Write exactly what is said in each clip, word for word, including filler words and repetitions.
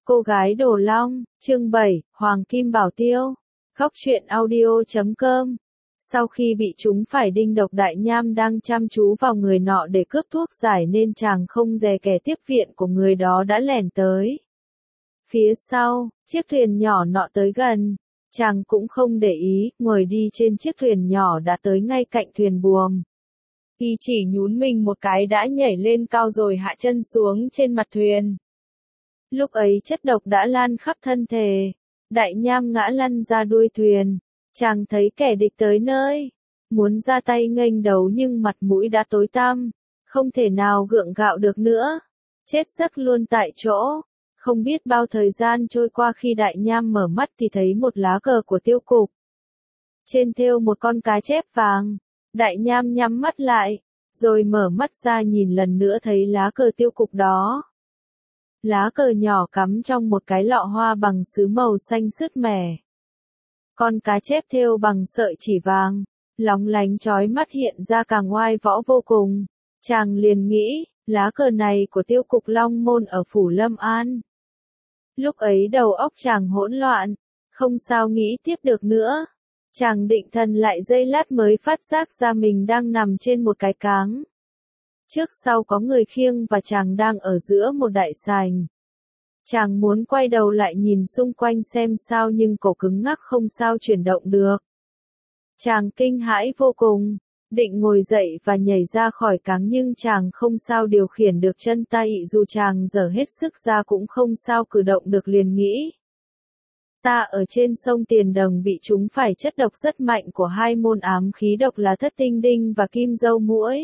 Cô gái Đồ Long, chương bảy, Hoàng Kim Bảo Tiêu. Góc truyện audio chấm com. Sau khi bị chúng phải đinh độc, Đại Nham đang chăm chú vào người nọ để cướp thuốc giải nên chàng không dè kẻ tiếp viện của người đó đã lẻn tới. Phía sau, chiếc thuyền nhỏ nọ tới gần. Chàng cũng không để ý, ngồi đi trên chiếc thuyền nhỏ đã tới ngay cạnh thuyền buồm. Y chỉ nhún mình một cái đã nhảy lên cao rồi hạ chân xuống trên mặt thuyền. Lúc ấy chất độc đã lan khắp thân thể. Đại Nham ngã lăn ra đuôi thuyền. Chàng thấy kẻ địch tới nơi. Muốn ra tay nghênh đấu nhưng mặt mũi đã tối tăm. Không thể nào gượng gạo được nữa. Chết giấc luôn tại chỗ. Không biết bao thời gian trôi qua, khi Đại Nham mở mắt thì thấy một lá cờ của Tiêu Cục. Trên thêu một con cá chép vàng. Đại Nham nhắm mắt lại. Rồi mở mắt ra nhìn lần nữa thấy lá cờ Tiêu Cục đó. Lá cờ nhỏ cắm trong một cái lọ hoa bằng sứ màu xanh sứt mẻ. Con cá chép thêu bằng sợi chỉ vàng, lóng lánh chói mắt hiện ra càng oai võ vô cùng. Chàng liền nghĩ, lá cờ này của Tiêu Cục Long Môn ở phủ Lâm An. Lúc ấy đầu óc chàng hỗn loạn, không sao nghĩ tiếp được nữa. Chàng định thần lại giây lát mới phát giác ra mình đang nằm trên một cái cáng. Trước sau có người khiêng và chàng đang ở giữa một đại sảnh. Chàng muốn quay đầu lại nhìn xung quanh xem sao nhưng cổ cứng ngắc không sao chuyển động được. Chàng kinh hãi vô cùng, định ngồi dậy và nhảy ra khỏi cáng nhưng chàng không sao điều khiển được chân tay, dù chàng giở hết sức ra cũng không sao cử động được, liền nghĩ. Ta ở trên sông Tiền Đồng bị trúng phải chất độc rất mạnh của hai môn ám khí độc là Thất Tinh Đinh và Kim Dâu Muỗi.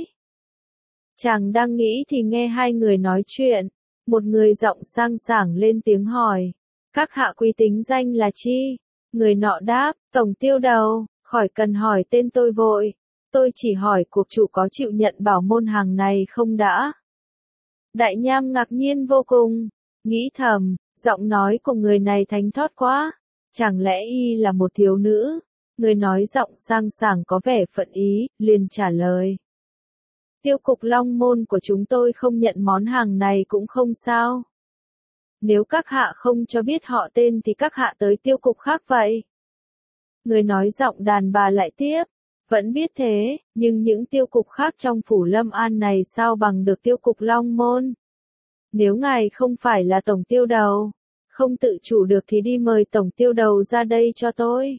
Chàng đang nghĩ thì nghe hai người nói chuyện. Một người giọng sang sảng lên tiếng hỏi. Các hạ quý tính danh là chi? Người nọ đáp, Tổng Tiêu Đầu, khỏi cần hỏi tên tôi vội. Tôi chỉ hỏi cuộc chủ có chịu nhận bảo môn hàng này không đã? Đại Nham ngạc nhiên vô cùng, nghĩ thầm, giọng nói của người này thánh thót quá. Chẳng lẽ y là một thiếu nữ? Người nói giọng sang sảng có vẻ phận ý, liền trả lời. Tiêu Cục Long Môn của chúng tôi không nhận món hàng này cũng không sao. Nếu các hạ không cho biết họ tên thì các hạ tới tiêu cục khác vậy. Người nói giọng đàn bà lại tiếp. Vẫn biết thế, nhưng những tiêu cục khác trong phủ Lâm An này sao bằng được Tiêu Cục Long Môn. Nếu ngài không phải là Tổng Tiêu Đầu, không tự chủ được thì đi mời Tổng Tiêu Đầu ra đây cho tôi.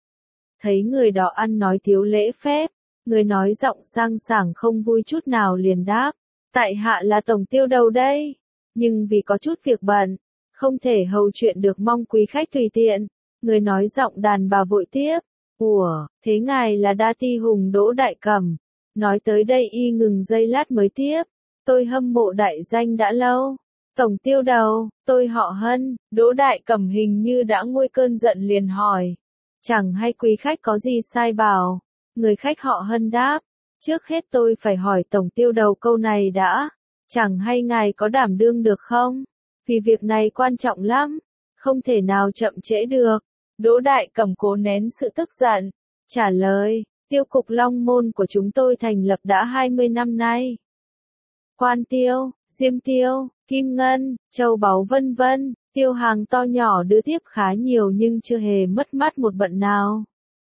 Thấy người đó ăn nói thiếu lễ phép. Người nói giọng sang sảng không vui chút nào liền đáp, tại hạ là Tổng Tiêu Đầu đây, nhưng vì có chút việc bận, không thể hầu chuyện được, mong quý khách tùy tiện. Người nói giọng đàn bà vội tiếp, ủa, thế ngài là Đa Ti Hùng Đỗ Đại Cẩm. Nói tới đây y ngừng giây lát mới tiếp, tôi hâm mộ đại danh đã lâu. Tổng Tiêu Đầu, tôi họ Hân. Đỗ Đại Cẩm hình như đã nguôi cơn giận liền hỏi, chẳng hay quý khách có gì sai bảo. Người khách họ Hân đáp, trước hết tôi phải hỏi Tổng Tiêu Đầu câu này đã, chẳng hay ngài có đảm đương được không? Vì việc này quan trọng lắm, không thể nào chậm trễ được. Đỗ Đại Cẩm cố nén sự tức giận, trả lời, Tiêu Cục Long Môn của chúng tôi thành lập đã hai mươi năm nay. Quan tiêu, diêm tiêu, kim ngân, châu báu vân vân, tiêu hàng to nhỏ đưa tiếp khá nhiều nhưng chưa hề mất mát một bận nào.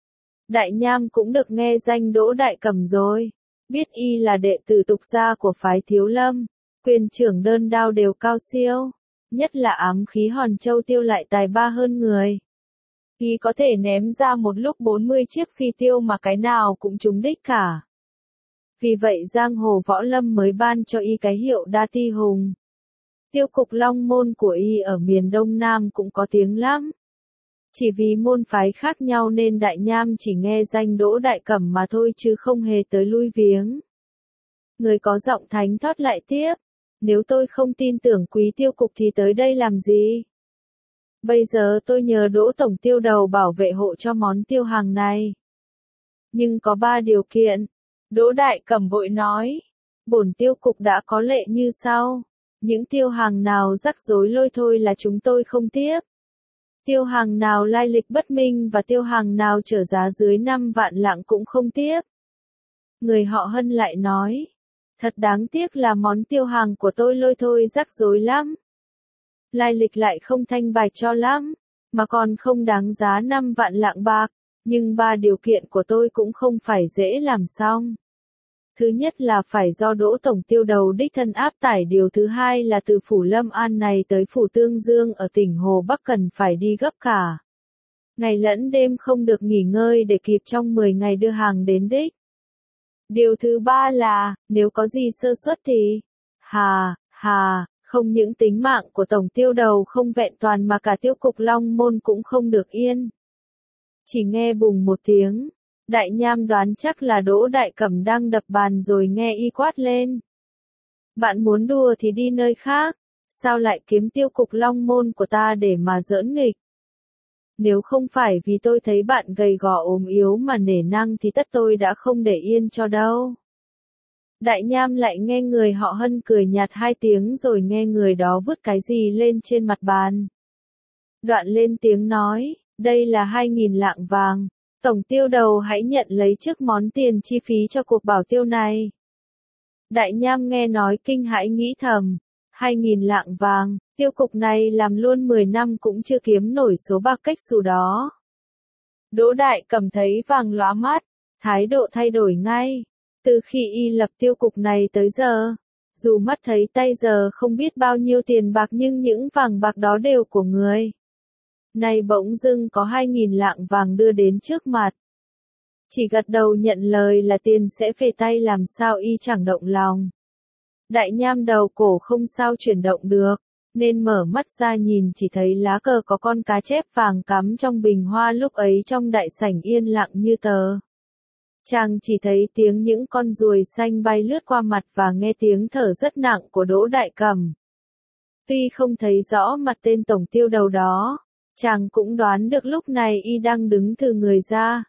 Đại Nham cũng được nghe danh Đỗ Đại Cẩm rồi, biết y là đệ tử tục gia của phái Thiếu Lâm, quyền trưởng đơn đao đều cao siêu, nhất là ám khí Hòn Châu Tiêu lại tài ba hơn người. Y có thể ném ra một lúc bốn mươi chiếc phi tiêu mà cái nào cũng trúng đích cả. Vì vậy giang hồ võ lâm mới ban cho y cái hiệu Đa Ti Hùng. Tiêu Cục Long Môn của y ở miền Đông Nam cũng có tiếng lắm. Chỉ vì môn phái khác nhau nên Đại Nham chỉ nghe danh Đỗ Đại Cẩm mà thôi chứ không hề tới lui viếng. Người có giọng thánh thót lại tiếp, nếu tôi không tin tưởng quý tiêu cục thì tới đây làm gì? Bây giờ tôi nhờ Đỗ Tổng Tiêu Đầu bảo vệ hộ cho món tiêu hàng này. Nhưng có ba điều kiện. Đỗ Đại Cẩm vội nói, bổn tiêu cục đã có lệ như sau, những tiêu hàng nào rắc rối lôi thôi là chúng tôi không tiếp. Tiêu hàng nào lai lịch bất minh và tiêu hàng nào trở giá dưới năm vạn lạng cũng không tiếp. Người họ Hân lại nói, thật đáng tiếc là món tiêu hàng của tôi lôi thôi rắc rối lắm. lai lịch lại không thanh bạch cho lắm, mà còn không đáng giá năm vạn lạng bạc, nhưng ba điều kiện của tôi cũng không phải dễ làm xong. Thứ nhất là phải do Đỗ Tổng Tiêu Đầu đích thân áp tải, điều thứ hai là từ phủ Lâm An này tới phủ Tương Dương ở tỉnh Hồ Bắc cần phải đi gấp cả ngày lẫn đêm, không được nghỉ ngơi để kịp trong mười ngày đưa hàng đến đích. Điều thứ ba là, nếu có gì sơ suất thì, hà, hà, không những tính mạng của Tổng Tiêu Đầu không vẹn toàn mà cả tiêu cục Long Môn cũng không được yên. Chỉ nghe bùng một tiếng, Đại Nham đoán chắc là Đỗ Đại Cẩm đang đập bàn rồi nghe y quát lên. Bạn muốn đùa thì đi nơi khác, sao lại kiếm tiêu cục Long Môn của ta để mà giỡn nghịch? Nếu không phải vì tôi thấy bạn gầy gò ốm yếu mà nể nang thì tất tôi đã không để yên cho đâu. Đại Nham lại nghe người họ Hân cười nhạt hai tiếng rồi nghe người đó vứt cái gì lên trên mặt bàn. Đoạn lên tiếng nói, đây là hai nghìn lạng vàng, Tổng Tiêu Đầu hãy nhận lấy trước món tiền chi phí cho cuộc bảo tiêu này. Đại Nham nghe nói kinh hãi nghĩ thầm, hai nghìn lạng vàng, tiêu cục này làm luôn mười năm cũng chưa kiếm nổi số bạc cách xù đó. Đỗ Đại Cẩm thấy vàng lóa mắt, thái độ thay đổi ngay. Từ khi y lập tiêu cục này tới giờ, dù mắt thấy tay giờ không biết bao nhiêu tiền bạc nhưng những vàng bạc đó đều của người. Này bỗng dưng có hai nghìn lạng vàng đưa đến trước mặt. Chỉ gật đầu nhận lời là tiền sẽ về tay, làm sao y chẳng động lòng. Đại Nham đầu cổ không sao chuyển động được, nên mở mắt ra nhìn chỉ thấy lá cờ có con cá chép vàng cắm trong bình hoa, lúc ấy trong đại sảnh yên lặng như tờ. Chàng chỉ thấy tiếng những con ruồi xanh bay lướt qua mặt và nghe tiếng thở rất nặng của Đỗ Đại Cẩm. Tuy không thấy rõ mặt tên Tổng Tiêu Đầu đó, chàng cũng đoán được lúc này y đang đứng thừ người ra.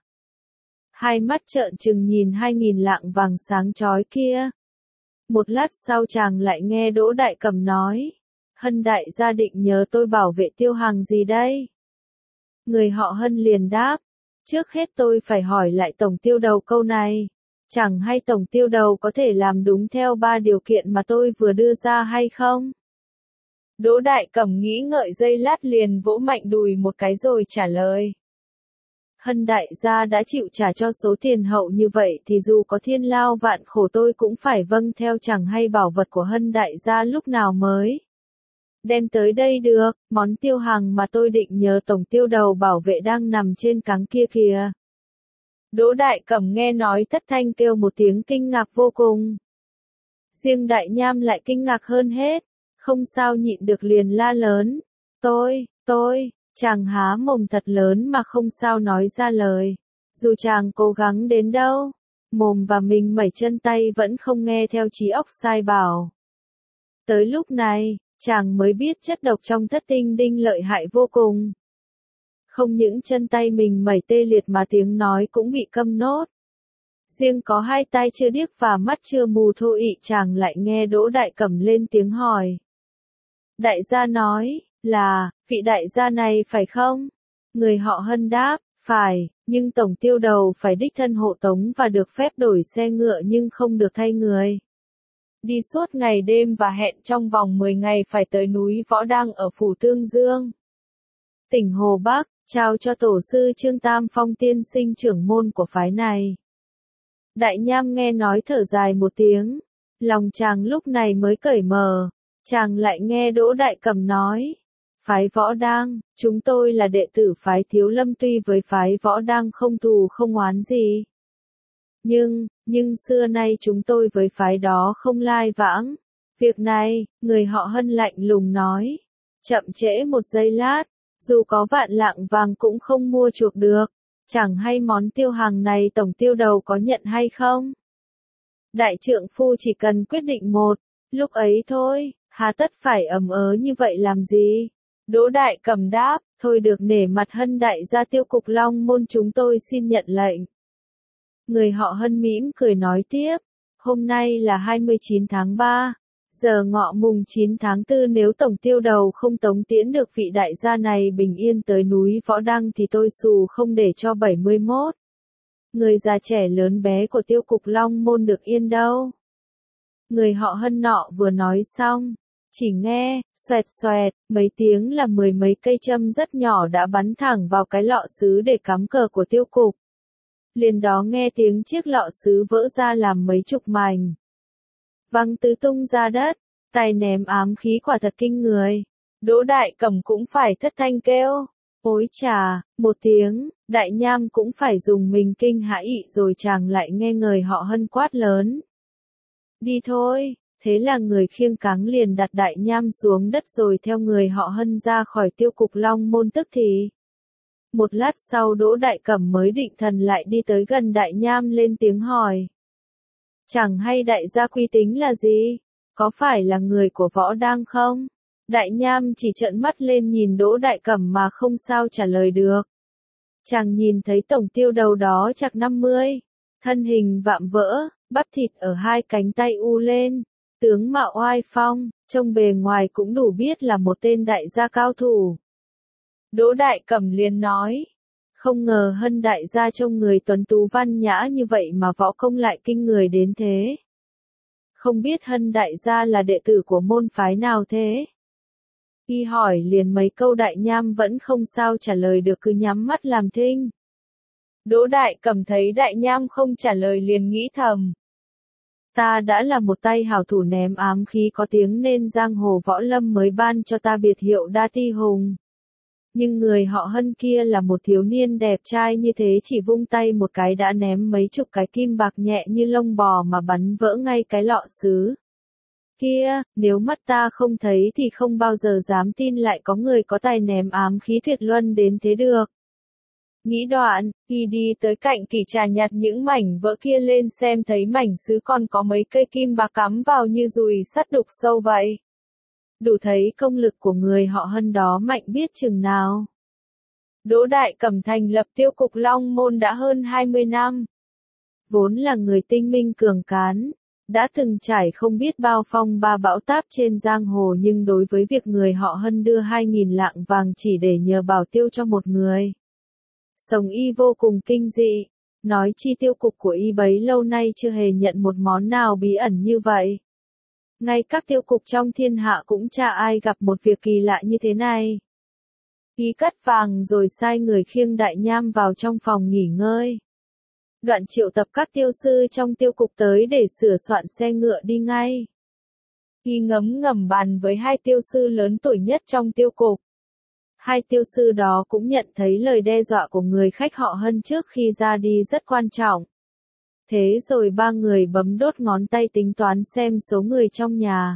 Hai mắt trợn trừng nhìn hai nghìn lạng vàng sáng chói kia. Một lát sau chàng lại nghe Đỗ Đại Cẩm nói, Hân đại gia định nhờ tôi bảo vệ tiêu hàng gì đây? Người họ Hân liền đáp, trước hết tôi phải hỏi lại Tổng Tiêu Đầu câu này, chẳng hay Tổng Tiêu Đầu có thể làm đúng theo ba điều kiện mà tôi vừa đưa ra hay không? Đỗ Đại Cẩm nghĩ ngợi giây lát liền vỗ mạnh đùi một cái rồi trả lời. Hân đại gia đã chịu trả cho số tiền hậu như vậy thì dù có thiên lao vạn khổ tôi cũng phải vâng theo, chẳng hay bảo vật của Hân đại gia lúc nào mới đem tới đây được, món tiêu hàng mà tôi định nhờ Tổng Tiêu Đầu bảo vệ đang nằm trên cáng kia kìa. Đỗ Đại Cẩm nghe nói thất thanh kêu một tiếng kinh ngạc vô cùng. Riêng Đại Nham lại kinh ngạc hơn hết, không sao nhịn được liền la lớn, tôi, tôi, chàng há mồm thật lớn mà không sao nói ra lời. Dù chàng cố gắng đến đâu, mồm và mình mẩy chân tay vẫn không nghe theo trí óc sai bảo. Tới lúc này, chàng mới biết chất độc trong thất tinh đinh lợi hại vô cùng. Không những chân tay mình mẩy tê liệt mà tiếng nói cũng bị câm nốt. Riêng có hai tai chưa điếc và mắt chưa mù thô ị, chàng lại nghe Đỗ Đại Cẩm lên tiếng hỏi. Đại gia nói, là, vị đại gia này phải không? Người họ Hân đáp, phải, nhưng Tổng Tiêu Đầu phải đích thân hộ tống và được phép đổi xe ngựa nhưng không được thay người. Đi suốt ngày đêm và hẹn trong vòng mười ngày phải tới núi Võ Đăng ở phủ Tương Dương, tỉnh Hồ Bắc, trao cho tổ sư Trương Tam Phong tiên sinh trưởng môn của phái này. Đại Nham nghe nói thở dài một tiếng, lòng chàng lúc này mới cởi mở, chàng lại nghe Đỗ Đại Cẩm nói, phái Võ Đăng, chúng tôi là đệ tử phái Thiếu Lâm, tuy với phái Võ Đăng không thù không oán gì. Nhưng, nhưng xưa nay chúng tôi với phái đó không lai vãng. Việc này, người họ Hân lạnh lùng nói, chậm trễ một giây lát, dù có vạn lạng vàng cũng không mua chuộc được, chẳng hay món tiêu hàng này Tổng Tiêu Đầu có nhận hay không? Đại trượng phu chỉ cần quyết định một, lúc ấy thôi, hà tất phải ầm ớ như vậy làm gì? Đỗ Đại Cẩm đáp, thôi được, nể mặt Hân đại gia tiêu cục Long Môn chúng tôi xin nhận lệnh. Người họ Hân mỉm cười nói tiếp, hôm nay là hai mươi chín tháng ba, giờ ngọ mùng chín tháng tư, nếu Tổng Tiêu Đầu không tống tiễn được vị đại gia này bình yên tới núi Võ Đăng thì tôi xù không để cho bảy mươi mốt người già trẻ lớn bé của tiêu cục Long Môn được yên đâu. Người họ Hân nọ vừa nói xong, Chỉ nghe, xoẹt xoẹt, mấy tiếng là mười mấy cây châm rất nhỏ đã bắn thẳng vào cái lọ sứ để cắm cờ của Tiêu Cục. Liền đó nghe tiếng chiếc lọ sứ vỡ ra làm mấy chục mảnh. Văng tứ tung ra đất, tay ném ám khí quả thật kinh người. Đỗ Đại Cẩm cũng phải thất thanh kêu. Ôi chà, một tiếng, Đại Nham cũng phải dùng mình kinh hãi rồi chàng lại nghe người họ Hân quát lớn. Đi thôi, thế là người khiêng cáng liền đặt Đại Nham xuống đất rồi theo người họ Hân ra khỏi Tiêu Cục Long Môn tức thì. Một lát sau Đỗ Đại Cẩm mới định thần lại đi tới gần Đại Nham lên tiếng hỏi. Chẳng hay đại gia quy tính là gì? Có phải là người của Võ Đang không? Đại Nham chỉ trợn mắt lên nhìn Đỗ Đại Cẩm mà không sao trả lời được. Chàng nhìn thấy tổng tiêu đầu đó chạc năm mươi, thân hình vạm vỡ, bắp thịt ở hai cánh tay u lên, tướng mạo oai phong, trông bề ngoài cũng đủ biết là một tên đại gia cao thủ. Đỗ Đại Cẩm liền nói, không ngờ Hân đại gia trông người tuấn tú văn nhã như vậy mà võ công lại kinh người đến thế. Không biết Hân đại gia là đệ tử của môn phái nào thế? Y hỏi liền mấy câu Đại Nham vẫn không sao trả lời được cứ nhắm mắt làm thinh. Đỗ Đại Cẩm thấy Đại Nham không trả lời liền nghĩ thầm. Ta đã là một tay hảo thủ ném ám khí có tiếng nên giang hồ võ lâm mới ban cho ta biệt hiệu Đa Ti Hùng. Nhưng người họ Hân kia là một thiếu niên đẹp trai như thế chỉ vung tay một cái đã ném mấy chục cái kim bạc nhẹ như lông bò mà bắn vỡ ngay cái lọ sứ. Kia, nếu mắt ta không thấy thì không bao giờ dám tin lại có người có tài ném ám khí tuyệt luân đến thế được. Nghĩ đoạn, y đi tới cạnh kỷ trà nhặt những mảnh vỡ kia lên xem thấy mảnh sứ còn có mấy cây kim bạc cắm vào như dùi sắt đục sâu vậy. Đủ thấy công lực của người họ Hân đó mạnh biết chừng nào. Đỗ Đại Cẩm thành lập Tiêu Cục Long Môn đã hơn hai mươi năm. Vốn là người tinh minh cường cán, đã từng trải không biết bao phong ba bão táp trên giang hồ nhưng đối với việc người họ Hân đưa hai nghìn lạng vàng chỉ để nhờ bảo tiêu cho một người. Sống y vô cùng kinh dị, nói chi tiêu cục của y bấy lâu nay chưa hề nhận một món nào bí ẩn như vậy. Ngay các tiêu cục trong thiên hạ cũng chả ai gặp một việc kỳ lạ như thế này. Y cất vàng rồi sai người khiêng Đại Nham vào trong phòng nghỉ ngơi. Đoạn triệu tập các tiêu sư trong tiêu cục tới để sửa soạn xe ngựa đi ngay. Y ngấm ngầm bàn với hai tiêu sư lớn tuổi nhất trong tiêu cục. Hai tiêu sư đó cũng nhận thấy lời đe dọa của người khách họ Hân trước khi ra đi rất quan trọng. Thế rồi ba người bấm đốt ngón tay tính toán xem số người trong nhà.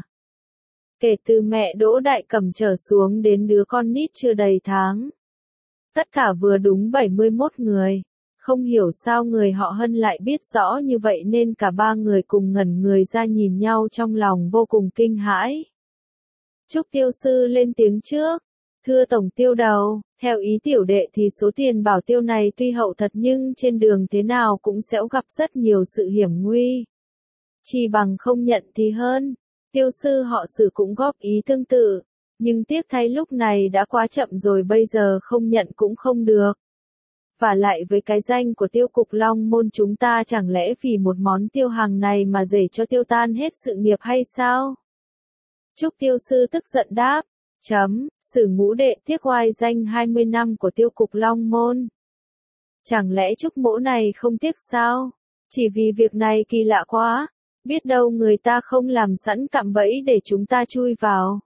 Kể từ mẹ Đỗ Đại Cẩm trở xuống đến đứa con nít chưa đầy tháng. Tất cả vừa đúng bảy mươi mốt người. Không hiểu sao người họ Hân lại biết rõ như vậy nên cả ba người cùng ngẩn người ra nhìn nhau trong lòng vô cùng kinh hãi. Trúc tiêu sư lên tiếng trước. Thưa tổng tiêu đầu, theo ý tiểu đệ thì số tiền bảo tiêu này tuy hậu thật nhưng trên đường thế nào cũng sẽ gặp rất nhiều sự hiểm nguy. Chỉ bằng không nhận thì hơn. Tiêu sư họ Sử cũng góp ý tương tự, nhưng tiếc thay lúc này đã quá chậm rồi bây giờ không nhận cũng không được. Và lại với cái danh của Tiêu Cục Long Môn chúng ta chẳng lẽ vì một món tiêu hàng này mà để cho tiêu tan hết sự nghiệp hay sao? Trúc tiêu sư tức giận đáp. Chấm, Sử ngũ đệ tiếc oai danh hai mươi năm của Tiêu Cục Long Môn. Chẳng lẽ Trúc mỗ này không tiếc sao? Chỉ vì việc này kỳ lạ quá, biết đâu người ta không làm sẵn cạm bẫy để chúng ta chui vào.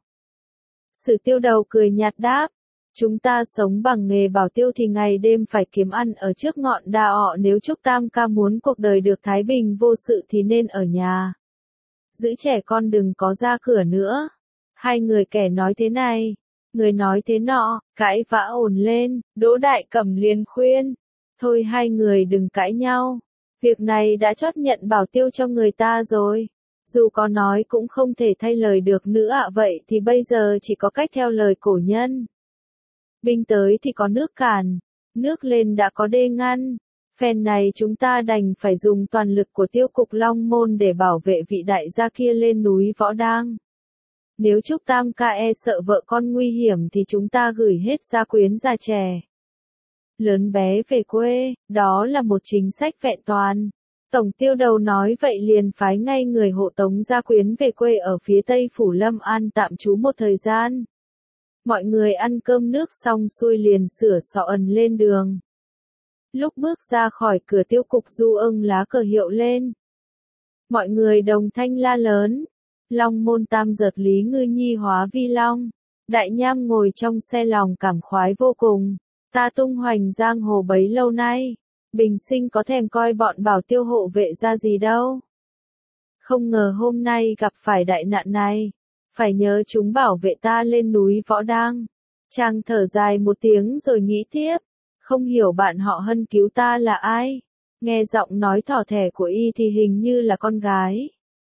Sử tiêu đầu cười nhạt đáp, chúng ta sống bằng nghề bảo tiêu thì ngày đêm phải kiếm ăn ở trước ngọn đa ọ, nếu Trúc Tam ca muốn cuộc đời được thái bình vô sự thì nên ở nhà. Giữ trẻ con đừng có ra cửa nữa. Hai người kẻ nói thế này, người nói thế nọ, cãi vã ồn lên, Đỗ Đại Cẩm liền khuyên. Thôi hai người đừng cãi nhau, việc này đã chót nhận bảo tiêu cho người ta rồi. Dù có nói cũng không thể thay lời được nữa ạ, vậy thì bây giờ chỉ có cách theo lời cổ nhân. Binh tới thì có nước cản, nước lên đã có đê ngăn. Phen này chúng ta đành phải dùng toàn lực của Tiêu Cục Long Môn để bảo vệ vị đại gia kia lên núi Võ Đang. Nếu Trúc Tam ca e sợ vợ con nguy hiểm thì chúng ta gửi hết gia quyến già trẻ lớn bé về quê, đó là một chính sách vẹn toàn. Tổng tiêu đầu nói vậy liền phái ngay người hộ tống gia quyến về quê ở phía tây phủ Lâm An tạm trú một thời gian. Mọi người ăn cơm nước xong xuôi liền sửa soạn ẩn lên đường. Lúc bước ra khỏi cửa Tiêu Cục Du ưng lá cờ hiệu lên. Mọi người đồng thanh la lớn. Long môn tam giật Lý Ngư Nhi hóa vi long. Đại Nham ngồi trong xe lòng cảm khoái vô cùng. Ta tung hoành giang hồ bấy lâu nay. Bình sinh có thèm coi bọn Bảo Tiêu hộ vệ ra gì đâu. Không ngờ hôm nay gặp phải đại nạn này. Phải nhớ chúng bảo vệ ta lên núi Võ Đang. Chàng thở dài một tiếng rồi nghĩ tiếp. Không hiểu bạn họ Hân cứu ta là ai. Nghe giọng nói thỏ thẻ của y thì hình như là con gái.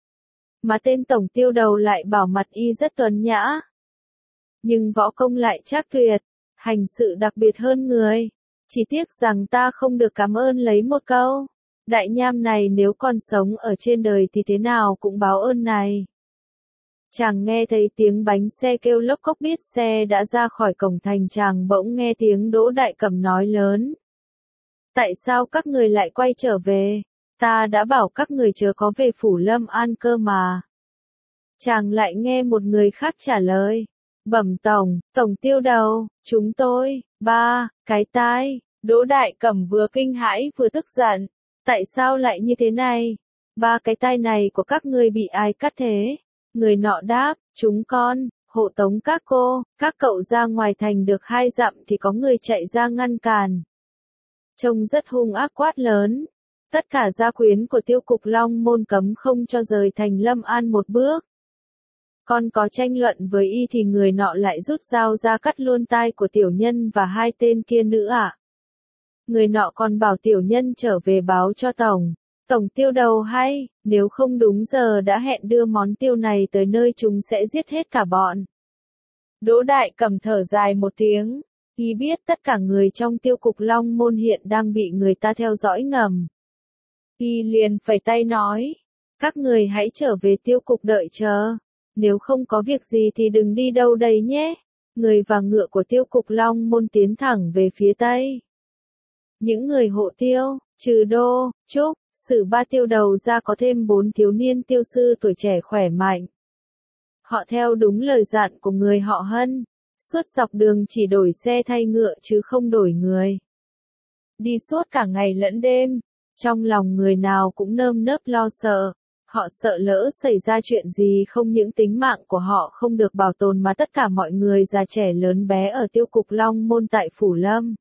Mà tên tổng tiêu đầu lại bảo mặt y rất tuấn nhã. Nhưng võ công lại trác tuyệt. Hành sự đặc biệt hơn người. Chỉ tiếc rằng ta không được cảm ơn lấy một câu. Đại Nham này nếu còn sống ở trên đời thì thế nào cũng báo ơn này. Chàng nghe thấy tiếng bánh xe kêu lốc cốc biết xe đã ra khỏi cổng thành, chàng bỗng nghe tiếng Đỗ Đại Cẩm nói lớn. Tại sao các người lại quay trở về? Ta đã bảo các người chớ có về phủ Lâm An cơ mà. Chàng lại nghe một người khác trả lời. Bẩm tổng, tổng tiêu đầu, chúng tôi, ba, cái tai. Đỗ Đại Cẩm vừa kinh hãi vừa tức giận. Tại sao lại như thế này? Ba cái tai này của các ngươi bị ai cắt thế? Người nọ đáp, chúng con, hộ tống các cô, các cậu ra ngoài thành được hai dặm thì có người chạy ra ngăn cản. Trông rất hung ác quát lớn. Tất cả gia quyến của Tiêu Cục Long môn cấm không cho rời thành Lâm An một bước. Con có tranh luận với y thì người nọ lại rút dao ra cắt luôn tai của tiểu nhân và hai tên kia nữa ạ. À? Người nọ còn bảo tiểu nhân trở về báo cho tổng. Tổng tiêu đầu hay, nếu không đúng giờ đã hẹn đưa món tiêu này tới nơi chúng sẽ giết hết cả bọn. Đỗ Đại Cẩm thở dài một tiếng. Y biết tất cả người trong Tiêu Cục Long môn hiện đang bị người ta theo dõi ngầm. Y liền phẩy tay nói. Các người hãy trở về Tiêu Cục đợi chờ. Nếu không có việc gì thì đừng đi đâu đây nhé. Người và ngựa của Tiêu Cục Long môn tiến thẳng về phía tây. Những người hộ tiêu, trừ Đô, Trúc, Sử ba tiêu đầu ra có thêm bốn thiếu niên tiêu sư tuổi trẻ khỏe mạnh. Họ theo đúng lời dặn của người họ Hân. Suốt dọc đường chỉ đổi xe thay ngựa chứ không đổi người. Đi suốt cả ngày lẫn đêm. Trong lòng người nào cũng nơm nớp lo sợ. Họ sợ lỡ xảy ra chuyện gì không những tính mạng của họ không được bảo tồn mà tất cả mọi người già trẻ lớn bé ở Tiêu Cục Long môn tại Phủ Lâm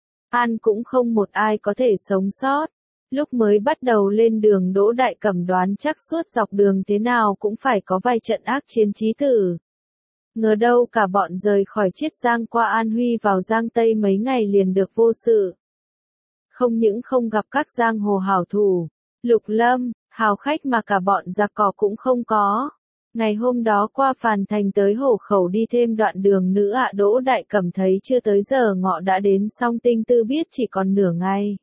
An cũng không một ai có thể sống sót. Lúc mới bắt đầu lên đường Đỗ Đại Cẩm đoán chắc suốt dọc đường thế nào cũng phải có vài trận ác chiến chí tử. Ngờ đâu cả bọn rời khỏi Chiết Giang qua An Huy vào Giang Tây mấy ngày liền được vô sự. Không những không gặp các giang hồ hảo thủ, lục lâm, hào khách mà cả bọn giặc cỏ cũng không có. Ngày hôm đó qua Phàn Thành tới Hổ Khẩu đi thêm đoạn đường nữa ạ. Đỗ Đại Cẩm thấy chưa tới giờ ngọ đã đến Song Tinh Tư biết chỉ còn nửa ngày.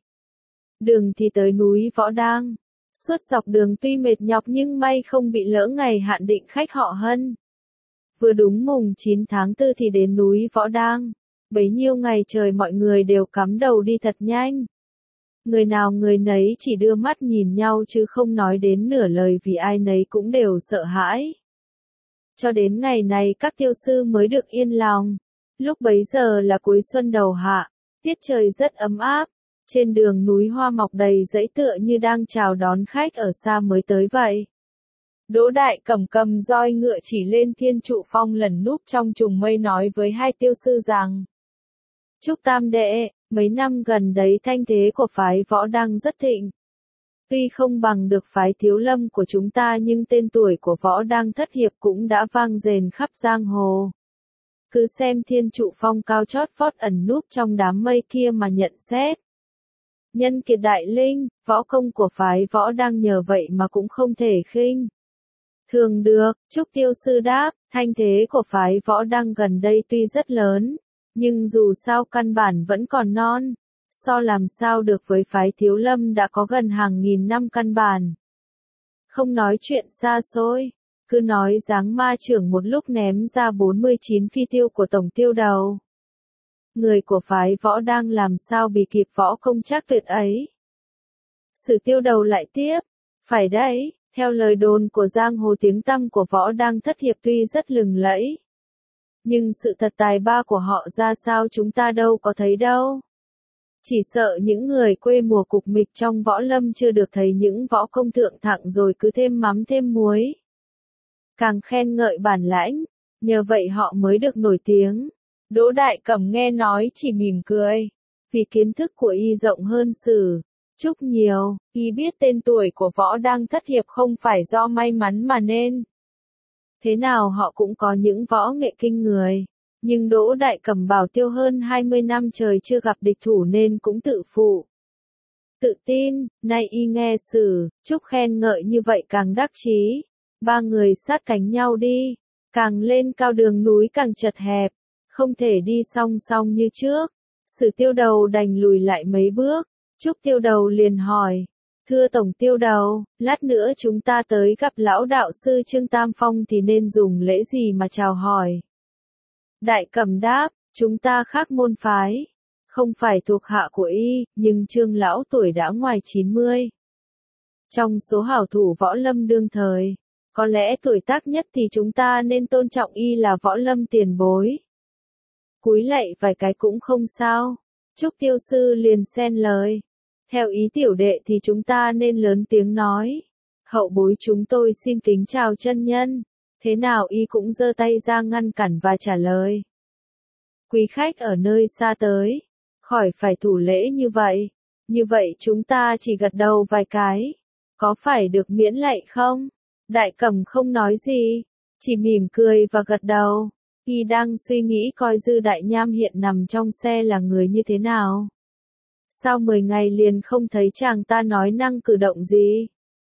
Đường thì tới núi Võ Đang. Suốt dọc đường tuy mệt nhọc nhưng may không bị lỡ ngày hạn định khách họ Hân. Vừa đúng mùng chín tháng tư thì đến núi Võ Đang. Bấy nhiêu ngày trời mọi người đều cắm đầu đi thật nhanh. Người nào người nấy chỉ đưa mắt nhìn nhau chứ không nói đến nửa lời vì ai nấy cũng đều sợ hãi. Cho đến ngày này các tiêu sư mới được yên lòng. Lúc bấy giờ là cuối xuân đầu hạ, tiết trời rất ấm áp. Trên đường núi hoa mọc đầy dãy tựa như đang chào đón khách ở xa mới tới vậy. Đỗ Đại Cẩm cầm roi ngựa chỉ lên Thiên Trụ Phong lẩn núp trong trùng mây nói với hai tiêu sư rằng: Trúc Tam đệ, mấy năm gần đấy thanh thế của phái Võ Đang rất thịnh. Tuy không bằng được phái Thiếu Lâm của chúng ta nhưng tên tuổi của Võ Đang thất hiệp cũng đã vang dền khắp giang hồ. Cứ xem Thiên Trụ Phong cao chót vót ẩn núp trong đám mây kia mà nhận xét. Nhân kiệt đại linh, võ công của phái Võ Đang nhờ vậy mà cũng không thể khinh thường được. Trúc tiêu sư đáp, thanh thế của phái Võ Đang gần đây tuy rất lớn, nhưng dù sao căn bản vẫn còn non. So làm sao được với phái Thiếu Lâm đã có gần hàng nghìn năm căn bản. Không nói chuyện xa xôi, cứ nói Giáng Ma trưởng một lúc ném ra bốn mươi chín phi tiêu của tổng tiêu đầu. Người của phái Võ Đang làm sao bị kịp võ công trác tuyệt ấy. Sử Tiêu Đầu lại tiếp. Phải đấy, theo lời đồn của giang hồ tiếng tăm của Võ Đăng thất hiệp tuy rất lừng lẫy. Nhưng sự thật tài ba của họ ra sao chúng ta đâu có thấy đâu. Chỉ sợ những người quê mùa cục mịch trong võ lâm chưa được thấy những võ công thượng thặng rồi cứ thêm mắm thêm muối. Càng khen ngợi bản lãnh, nhờ vậy họ mới được nổi tiếng. Đỗ Đại Cẩm nghe nói chỉ mỉm cười, vì kiến thức của y rộng hơn Sử Trúc nhiều, y biết tên tuổi của Võ Đăng thất hiệp không phải do may mắn mà nên. Thế nào họ cũng có những võ nghệ kinh người, nhưng Đỗ Đại Cẩm bảo Tiêu hơn hai mươi năm trời chưa gặp địch thủ nên cũng tự phụ. Tự tin, nay y nghe Sử Trúc khen ngợi như vậy càng đắc chí. Ba người sát cánh nhau đi, càng lên cao đường núi càng chật hẹp, không thể đi song song như trước. Sử Tiêu Đầu đành lùi lại mấy bước, Trúc Tiêu Đầu liền hỏi, thưa Tổng Tiêu Đầu, lát nữa chúng ta tới gặp lão đạo sư Trương Tam Phong thì nên dùng lễ gì mà chào hỏi? Đại Cẩm đáp, chúng ta khác môn phái, không phải thuộc hạ của y, nhưng Trương lão tuổi đã ngoài chín mươi. Trong số hảo thủ võ lâm đương thời, có lẽ tuổi tác nhất thì chúng ta nên tôn trọng y là võ lâm tiền bối. Cúi lạy vài cái cũng không sao. Trúc Tiêu Sư liền xen lời. Theo ý tiểu đệ thì chúng ta nên lớn tiếng nói. Hậu bối chúng tôi xin kính chào chân nhân. Thế nào y cũng giơ tay ra ngăn cản và trả lời. Quý khách ở nơi xa tới, khỏi phải thủ lễ như vậy. Như vậy chúng ta chỉ gật đầu vài cái. Có phải được miễn lạy không? Đại Cẩm không nói gì, chỉ mỉm cười và gật đầu. Y đang suy nghĩ coi Dư Đại Nham hiện nằm trong xe là người như thế nào. Sao mười ngày liền không thấy chàng ta nói năng cử động gì?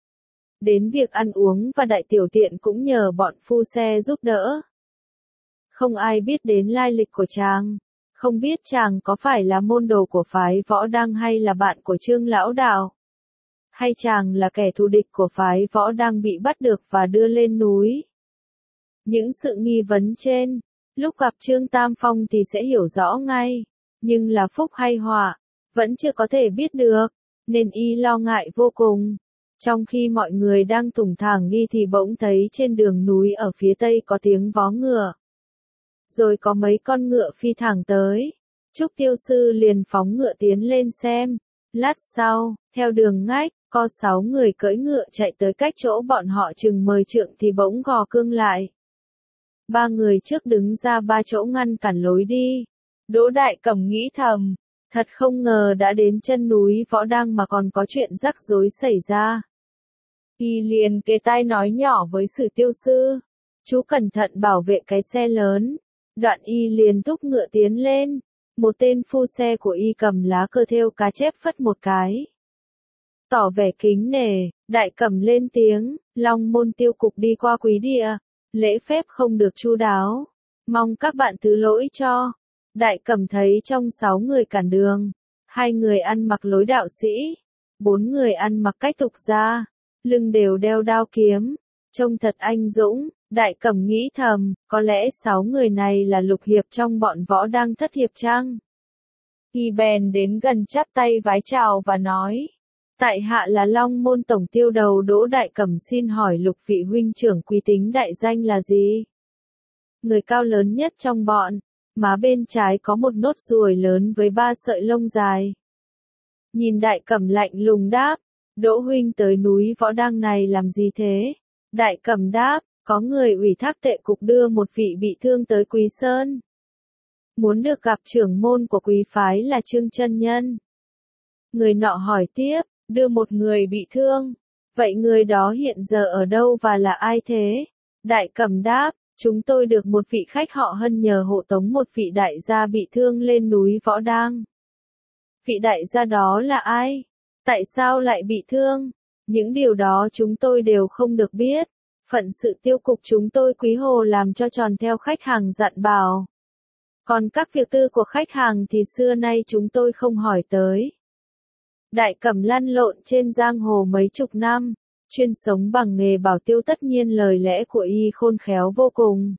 Đến việc ăn uống và đại tiểu tiện cũng nhờ bọn phu xe giúp đỡ. Không ai biết đến lai lịch của chàng, không biết chàng có phải là môn đồ của phái Võ Đăng hay là bạn của Trương lão đạo. Hay chàng là kẻ thù địch của phái Võ Đăng bị bắt được và đưa lên núi. Những sự nghi vấn trên, lúc gặp Trương Tam Phong thì sẽ hiểu rõ ngay, nhưng là phúc hay họa, vẫn chưa có thể biết được, nên y lo ngại vô cùng. Trong khi mọi người đang thủng thẳng đi thì bỗng thấy trên đường núi ở phía tây có tiếng vó ngựa. Rồi có mấy con ngựa phi thẳng tới. Trúc Tiêu Sư liền phóng ngựa tiến lên xem. Lát sau, theo đường ngách, có sáu người cưỡi ngựa chạy tới cách chỗ bọn họ chừng mười trượng thì bỗng gò cương lại. Ba người trước đứng ra ba chỗ ngăn cản lối đi. Đỗ Đại Cẩm nghĩ thầm, thật không ngờ đã đến chân núi Võ Đăng mà còn có chuyện rắc rối xảy ra. Y liền kề tai nói nhỏ với Sử Tiêu Sư, chú cẩn thận bảo vệ cái xe lớn. Đoạn y liền thúc ngựa tiến lên, một tên phu xe của y cầm lá cờ thêu cá chép phất một cái. Tỏ vẻ kính nể, Đại Cẩm lên tiếng, Long môn tiêu cục đi qua quý địa, lễ phép không được chu đáo, mong các bạn thứ lỗi cho. Đại Cẩm thấy trong sáu người cản đường, hai người ăn mặc lối đạo sĩ, bốn người ăn mặc cách tục gia, lưng đều đeo đao kiếm, trông thật anh dũng. Đại Cẩm nghĩ thầm, có lẽ sáu người này là lục hiệp trong bọn Võ Đăng thất hiệp chăng? Y bèn đến gần chắp tay vái chào và nói, tại hạ là Long môn tổng tiêu đầu Đỗ Đại Cẩm, xin hỏi lục vị huynh trưởng quý tính đại danh là gì? Người cao lớn nhất trong bọn, má bên trái có một nốt ruồi lớn với ba sợi lông dài. Nhìn Đại Cẩm lạnh lùng đáp, Đỗ huynh tới núi Võ Đăng này làm gì thế? Đại Cẩm đáp, có người ủy thác tệ cục đưa một vị bị thương tới Quý Sơn. Muốn được gặp trưởng môn của quý phái là Trương chân nhân. Người nọ hỏi tiếp, đưa một người bị thương. Vậy người đó hiện giờ ở đâu và là ai thế? Đại Cẩm đáp, chúng tôi được một vị khách họ Hân nhờ hộ tống một vị đại gia bị thương lên núi Võ Đăng. Vị đại gia đó là ai? Tại sao lại bị thương? Những điều đó chúng tôi đều không được biết. Phận sự tiêu cục chúng tôi quý hồ làm cho tròn theo khách hàng dặn bảo. Còn các việc tư của khách hàng thì xưa nay chúng tôi không hỏi tới. Đại Cẩm lăn lộn trên giang hồ mấy chục năm, chuyên sống bằng nghề bảo tiêu, tất nhiên lời lẽ của y khôn khéo vô cùng.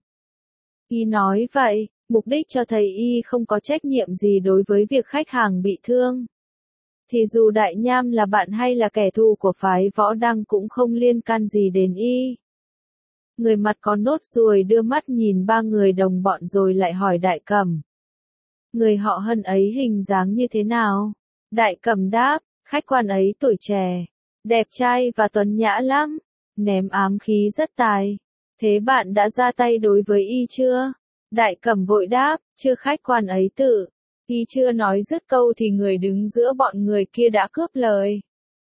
Y nói vậy, mục đích cho thấy y không có trách nhiệm gì đối với việc khách hàng bị thương. thì dù Đại Nham là bạn hay là kẻ thù của phái Võ Đăng cũng không liên can gì đến y. Người mặt có nốt ruồi đưa mắt nhìn ba người đồng bọn rồi lại hỏi Đại Cẩm. Người họ Hân ấy hình dáng như thế nào? Đại Cẩm đáp, khách quan ấy tuổi trẻ, đẹp trai và tuấn nhã lắm, ném ám khí rất tài. Thế bạn đã ra tay đối với y chưa? Đại Cẩm vội đáp, chưa, khách quan ấy tự. Y chưa nói dứt câu thì người đứng giữa bọn người kia đã cướp lời.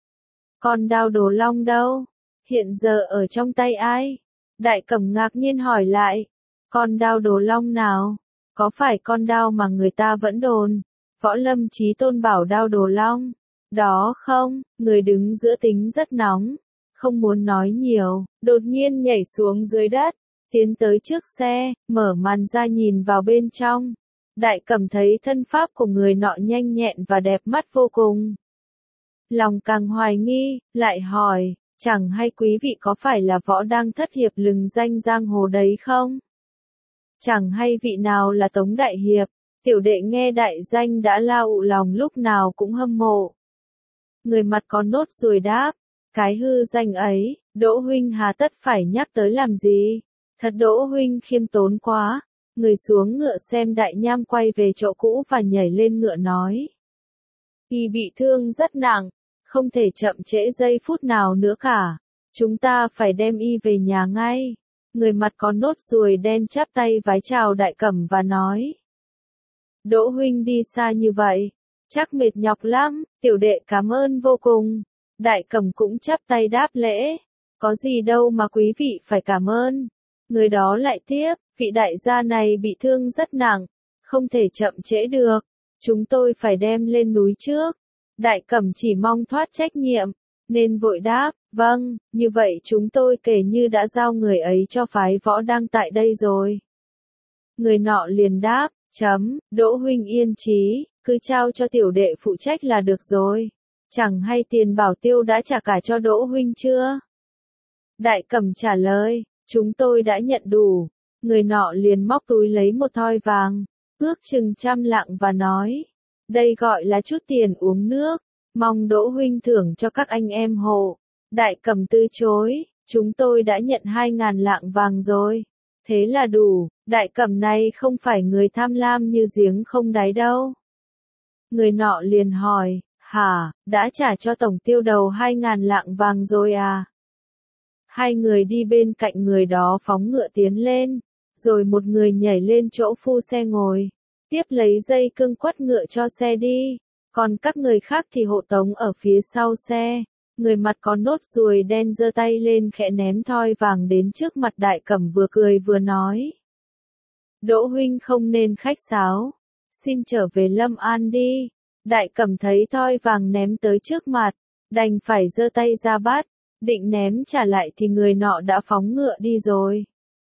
Con đao Đồ Long đâu? Hiện giờ ở trong tay ai? Đại Cẩm ngạc nhiên hỏi lại. Con đao Đồ Long nào? Có phải con đao mà người ta vẫn đồn? Võ Lâm Chí Tôn bảo đao Đồ Long. Đó không, người đứng giữa tính rất nóng. Không muốn nói nhiều, đột nhiên nhảy xuống dưới đất. Tiến tới trước xe, mở màn ra nhìn vào bên trong. Đại Cẩm thấy thân pháp của người nọ nhanh nhẹn và đẹp mắt vô cùng. Lòng càng hoài nghi, lại hỏi, chẳng hay quý vị có phải là Võ Đăng thất hiệp lừng danh giang hồ đấy không? Chẳng hay vị nào là Tống Đại Hiệp, tiểu đệ nghe đại danh đã lao ụ lòng lúc nào cũng hâm mộ. Người mặt có nốt ruồi đáp, cái hư danh ấy, Đỗ huynh hà tất phải nhắc tới làm gì? Thật Đỗ huynh khiêm tốn quá. Người xuống ngựa xem Đại Nham quay về chỗ cũ và nhảy lên ngựa nói. Y bị thương rất nặng, không thể chậm trễ giây phút nào nữa cả. Chúng ta phải đem y về nhà ngay. Người mặt có nốt ruồi đen chắp tay vái chào Đại Cẩm và nói. Đỗ huynh đi xa như vậy, chắc mệt nhọc lắm, tiểu đệ cảm ơn vô cùng. Đại Cẩm cũng chắp tay đáp lễ. Có gì đâu mà quý vị phải cảm ơn. Người đó lại tiếp, vị đại gia này bị thương rất nặng, không thể chậm trễ được, chúng tôi phải đem lên núi trước. Đại Cẩm chỉ mong thoát trách nhiệm, nên vội đáp, vâng, như vậy chúng tôi kể như đã giao người ấy cho phái Võ Đăng tại đây rồi. Người nọ liền đáp, chấm, Đỗ huynh yên chí, cứ trao cho tiểu đệ phụ trách là được rồi. Chẳng hay tiền bảo tiêu đã trả cả cho Đỗ huynh chưa? Đại Cẩm trả lời, chúng tôi đã nhận đủ. Người nọ liền móc túi lấy một thoi vàng, ước chừng trăm lạng và nói, đây gọi là chút tiền uống nước, mong Đỗ huynh thưởng cho các anh em hộ. Đại Cẩm từ chối, chúng tôi đã nhận hai ngàn lạng vàng rồi. Thế là đủ, Đại Cẩm này không phải người tham lam như giếng không đáy đâu. Người nọ liền hỏi, hả, đã trả cho tổng tiêu đầu hai ngàn lạng vàng rồi à? Hai người đi bên cạnh người đó phóng ngựa tiến lên, rồi một người nhảy lên chỗ phu xe ngồi, tiếp lấy dây cương quất ngựa cho xe đi, còn các người khác thì hộ tống ở phía sau xe. Người mặt có nốt ruồi đen giơ tay lên khẽ ném thoi vàng đến trước mặt Đại Cẩm vừa cười vừa nói. Đỗ huynh không nên khách sáo, xin trở về Lâm An đi. Đại Cẩm thấy thoi vàng ném tới trước mặt, đành phải giơ tay ra bắt, định ném trả lại thì người nọ đã phóng ngựa đi rồi.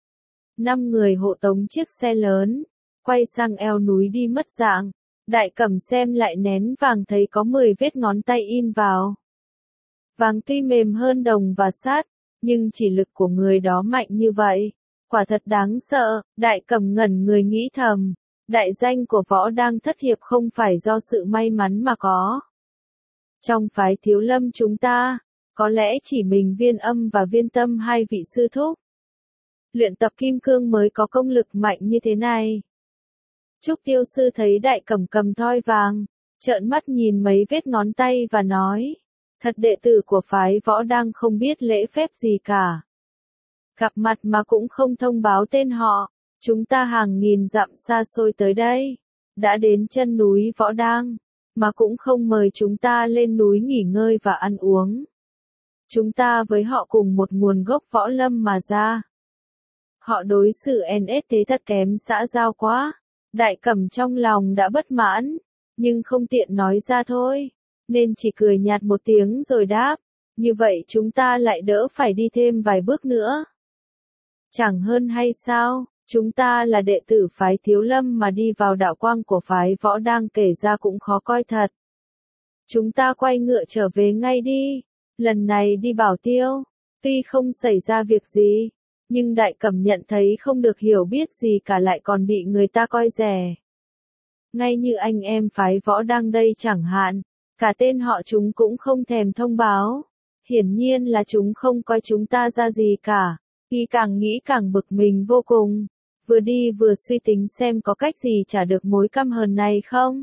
Năm người hộ tống chiếc xe lớn, quay sang eo núi đi mất dạng. Đại Cẩm xem lại nén vàng thấy có mười vết ngón tay in vào. Vàng tuy mềm hơn đồng và sắt, nhưng chỉ lực của người đó mạnh như vậy, quả thật đáng sợ. Đại Cẩm ngẩn người nghĩ thầm, đại danh của Võ Đăng thất hiệp không phải do sự may mắn mà có. Trong phái Thiếu Lâm chúng ta, có lẽ chỉ mình Viên Âm và Viên Tâm hai vị sư thúc luyện tập kim cương mới có công lực mạnh như thế này. Trúc Tiêu sư thấy Đại Cẩm cầm thoi vàng, trợn mắt nhìn mấy vết ngón tay và nói, thật đệ tử của phái Võ Đăng không biết lễ phép gì cả. Gặp mặt mà cũng không thông báo tên họ, chúng ta hàng nghìn dặm xa xôi tới đây, đã đến chân núi Võ Đăng, mà cũng không mời chúng ta lên núi nghỉ ngơi và ăn uống. Chúng ta với họ cùng một nguồn gốc võ lâm mà ra. Họ đối xử en ét thế thật kém xã giao quá. Đại Cẩm trong lòng đã bất mãn, nhưng không tiện nói ra thôi, nên chỉ cười nhạt một tiếng rồi đáp, như vậy chúng ta lại đỡ phải đi thêm vài bước nữa. Chẳng hơn hay sao, chúng ta là đệ tử phái Thiếu Lâm mà đi vào đạo quang của phái Võ Đăng kể ra cũng khó coi thật. Chúng ta quay ngựa trở về ngay đi, lần này đi bảo tiêu, tuy không xảy ra việc gì, nhưng Đại Cẩm nhận thấy không được hiểu biết gì cả lại còn bị người ta coi rẻ. Ngay như anh em phái Võ Đăng đây chẳng hạn, Cả tên họ chúng cũng không thèm thông báo. Hiển nhiên là chúng không coi chúng ta ra gì cả. Y càng nghĩ càng bực mình vô cùng. Vừa đi vừa suy tính xem có cách gì trả được mối căm hờn này không.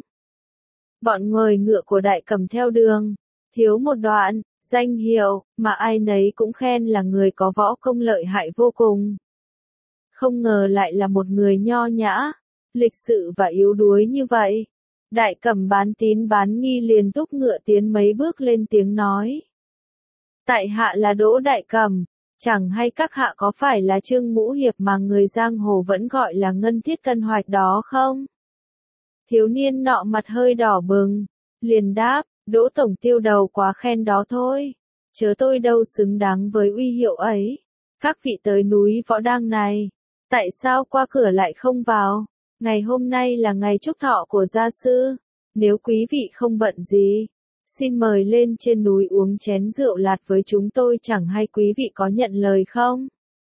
Bọn người ngựa của Đại Cẩm theo đường. Thiếu một đoạn, danh hiệu, mà ai nấy cũng khen là người có võ công lợi hại vô cùng. Không ngờ lại là một người nho nhã, lịch sự và yếu đuối như vậy. Đại Cẩm bán tín bán nghi liền thúc ngựa tiến mấy bước lên tiếng nói. Tại hạ là Đỗ Đại Cẩm, chẳng hay các hạ có phải là Trương Ngũ Hiệp mà người giang hồ vẫn gọi là Ngân Thiết Cân Hoạch đó không? Thiếu niên nọ mặt hơi đỏ bừng, liền đáp, Đỗ tổng tiêu đầu quá khen đó thôi, chớ tôi đâu xứng đáng với uy hiệu ấy. Các vị tới núi Võ Đang này, tại sao qua cửa lại không vào? Ngày hôm nay là ngày chúc thọ của gia sư, nếu quý vị không bận gì, xin mời lên trên núi uống chén rượu lạt với chúng tôi, chẳng hay quý vị có nhận lời không?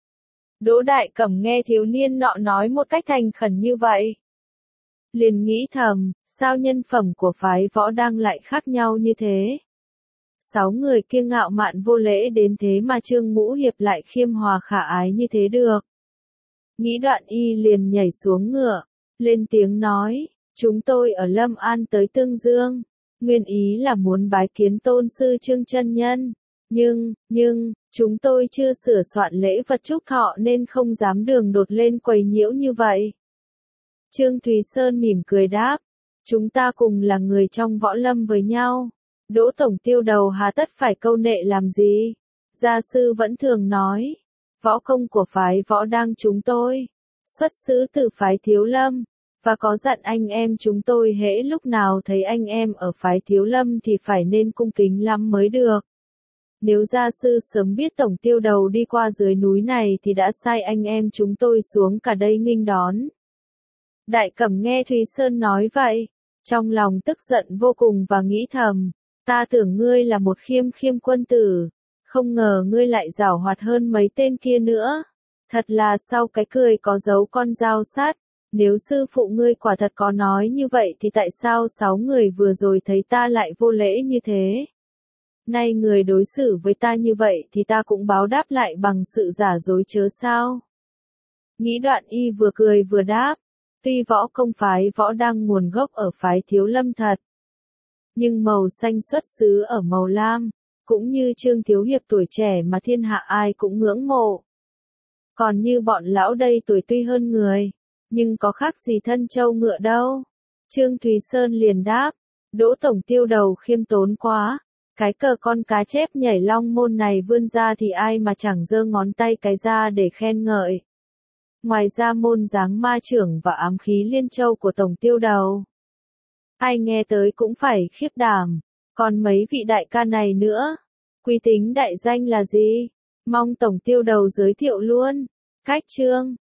Đỗ Đại Cẩm nghe thiếu niên nọ nói một cách thành khẩn như vậy, liền nghĩ thầm, sao nhân phẩm của phái Võ Đang lại khác nhau như thế? Sáu người kia ngạo mạn vô lễ đến thế mà Trương Ngũ Hiệp lại khiêm hòa khả ái như thế được. Nghĩ đoạn y liền nhảy xuống ngựa, lên tiếng nói, chúng tôi ở Lâm An tới Tương Dương, nguyên ý là muốn bái kiến tôn sư Trương chân nhân, nhưng, nhưng, chúng tôi chưa sửa soạn lễ vật chúc thọ nên không dám đường đột lên quấy nhiễu như vậy. Trương Thúy Sơn mỉm cười đáp, chúng ta cùng là người trong võ lâm với nhau, Đỗ tổng tiêu đầu hà tất phải câu nệ làm gì? Gia sư vẫn thường nói, võ công của phái Võ Đang chúng tôi, xuất xứ từ phái Thiếu Lâm, và có dặn anh em chúng tôi hễ lúc nào thấy anh em ở phái Thiếu Lâm thì phải nên cung kính lắm mới được. Nếu gia sư sớm biết tổng tiêu đầu đi qua dưới núi này thì đã sai anh em chúng tôi xuống cả đây nghênh đón. Đại Cẩm nghe Thúy Sơn nói vậy, trong lòng tức giận vô cùng và nghĩ thầm, ta tưởng ngươi là một khiêm khiêm quân tử, không ngờ ngươi lại giảo hoạt hơn mấy tên kia nữa. Thật là sau cái cười có dấu con dao sắt, nếu sư phụ ngươi quả thật có nói như vậy thì tại sao sáu người vừa rồi thấy ta lại vô lễ như thế? Nay người đối xử với ta như vậy thì ta cũng báo đáp lại bằng sự giả dối chớ sao? Nghĩ đoạn y vừa cười vừa đáp, tuy võ công phái Võ Đang nguồn gốc ở phái Thiếu Lâm thật, nhưng màu xanh xuất xứ ở màu lam, cũng như Trương Thiếu Hiệp tuổi trẻ mà thiên hạ ai cũng ngưỡng mộ. Còn như bọn lão đây tuổi tuy hơn người, nhưng có khác gì thân trâu ngựa đâu. Trương Thúy Sơn liền đáp, Đỗ tổng tiêu đầu khiêm tốn quá, cái cờ con cá chép nhảy long môn này vươn ra thì ai mà chẳng giơ ngón tay cái ra để khen ngợi. Ngoài ra môn dáng ma trưởng và ám khí liên châu của tổng tiêu đầu, ai nghe tới cũng phải khiếp đảm. Còn mấy vị đại ca này nữa, quý tính đại danh là gì? Mong tổng tiêu đầu giới thiệu luôn. Cách chương